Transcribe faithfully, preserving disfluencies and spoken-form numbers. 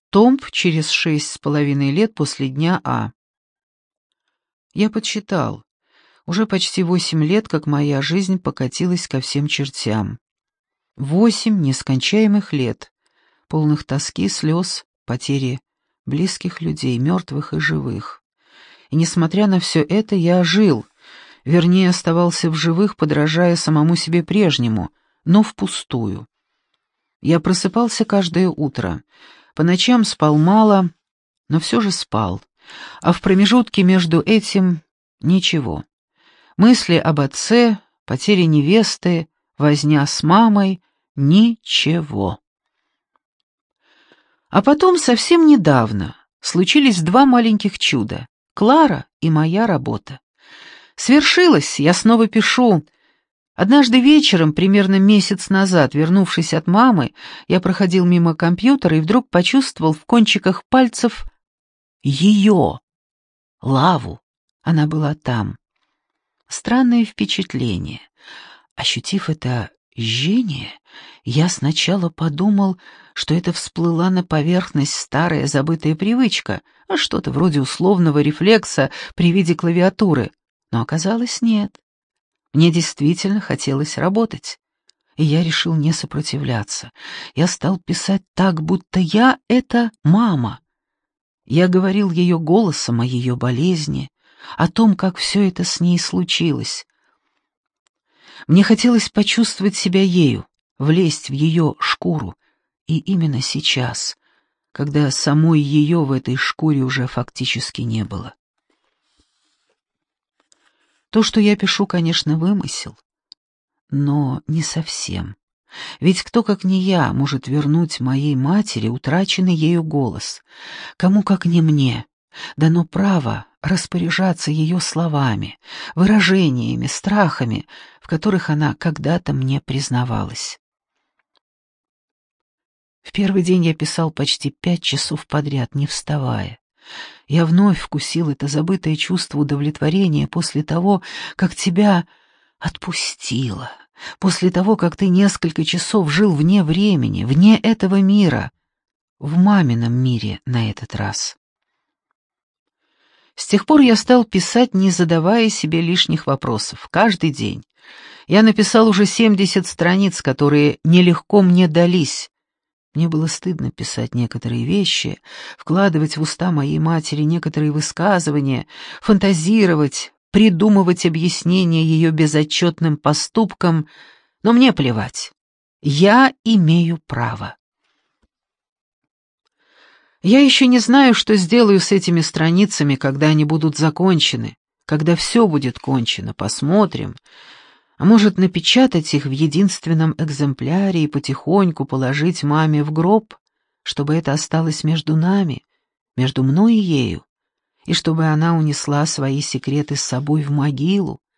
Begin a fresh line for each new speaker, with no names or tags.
Томб через шесть с половиной лет после дня А. Я подсчитал. Уже почти восемь лет, как моя жизнь покатилась ко всем чертям. Восемь нескончаемых лет, полных тоски, слез, потери близких людей, мертвых и живых. И несмотря на все это, я жил, вернее, оставался в живых, подражая самому себе прежнему, но впустую. Я просыпался каждое утро. По ночам спал мало, но все же спал. А в промежутке между этим ничего. Мысли об отце, потере невесты, возня с мамой — ничего. А потом, совсем недавно, случились два маленьких чуда — Клара и моя работа. Свершилось, я снова пишу. Однажды вечером, примерно месяц назад, вернувшись от мамы, я проходил мимо компьютера и вдруг почувствовал в кончиках пальцев ее, Лаву. Она была там. Странное впечатление. Ощутив это жжение, я сначала подумал, что это всплыла на поверхность старая забытая привычка, а что-то вроде условного рефлекса при виде клавиатуры, но оказалось нет. Мне действительно хотелось работать, и я решил не сопротивляться. Я стал писать так, будто я — это мама. Я говорил ее голосом о ее болезни, о том, как все это с ней случилось. Мне хотелось почувствовать себя ею, влезть в ее шкуру, и именно сейчас, когда самой ее в этой шкуре уже фактически не было. То, что я пишу, конечно, вымысел, но не совсем. Ведь кто, как не я, может вернуть моей матери утраченный ею голос? Кому, как не мне, дано право распоряжаться ее словами, выражениями, страхами, в которых она когда-то мне признавалась. В первый день я писал почти пять часов подряд, не вставая. Я вновь вкусил это забытое чувство удовлетворения после того, как тебя отпустило, после того, как ты несколько часов жил вне времени, вне этого мира, в мамином мире на этот раз. С тех пор я стал писать, не задавая себе лишних вопросов, каждый день. Я написал уже семьдесят страниц, которые нелегко мне дались. Мне было стыдно писать некоторые вещи, вкладывать в уста моей матери некоторые высказывания, фантазировать, придумывать объяснения ее безотчетным поступкам, но мне плевать. Я имею право. Я еще не знаю, что сделаю с этими страницами, когда они будут закончены, когда все будет кончено, посмотрим. А может, напечатать их в единственном экземпляре и потихоньку положить маме в гроб, чтобы это осталось между нами, между мной и ею, и чтобы она унесла свои секреты с собой в могилу,